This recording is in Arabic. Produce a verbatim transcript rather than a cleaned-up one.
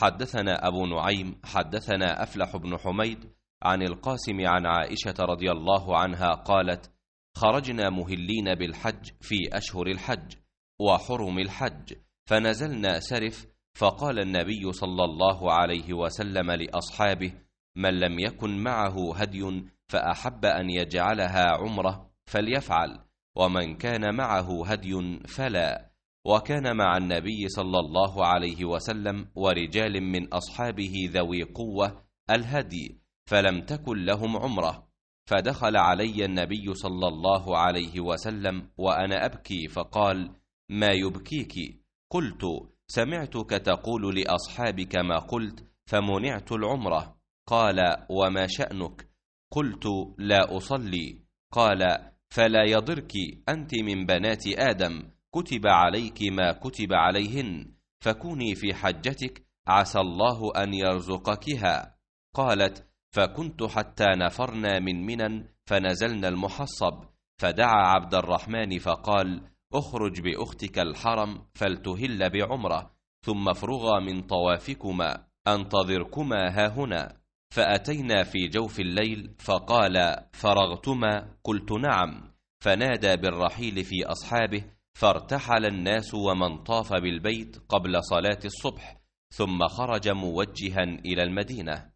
حدثنا أبو نعيم حدثنا أفلح بن حميد عن القاسم عن عائشة رضي الله عنها قالت: خرجنا مهلين بالحج في أشهر الحج وحرم الحج، فنزلنا سرف، فقال النبي صلى الله عليه وسلم لأصحابه: من لم يكن معه هدي فأحب أن يجعلها عمرة فليفعل، ومن كان معه هدي فلا. وكان مع النبي صلى الله عليه وسلم ورجال من أصحابه ذوي قوة الهدي، فلم تكن لهم عمرة، فدخل علي النبي صلى الله عليه وسلم وأنا أبكي، فقال: ما يبكيك؟ قلت: سمعتك تقول لأصحابك ما قلت فمنعت العمرة. قال: وما شأنك؟ قلت: لا أصلي. قال: فلا يضرك، أنت من بنات آدم، كتب عليك ما كتب عليهن، فكوني في حجتك عسى الله أن يرزقكها. قالت: فكنت حتى نفرنا من منى فنزلنا المحصب، فدعا عبد الرحمن فقال: اخرج بأختك الحرم فلتهل بعمرة، ثم افرغا من طوافكما، أنتظركما هاهنا. فأتينا في جوف الليل، فقال: فرغتما؟ قلت: نعم. فنادى بالرحيل في أصحابه، فارتحل الناس ومن طاف بالبيت قبل صلاة الصبح، ثم خرج موجها إلى المدينة.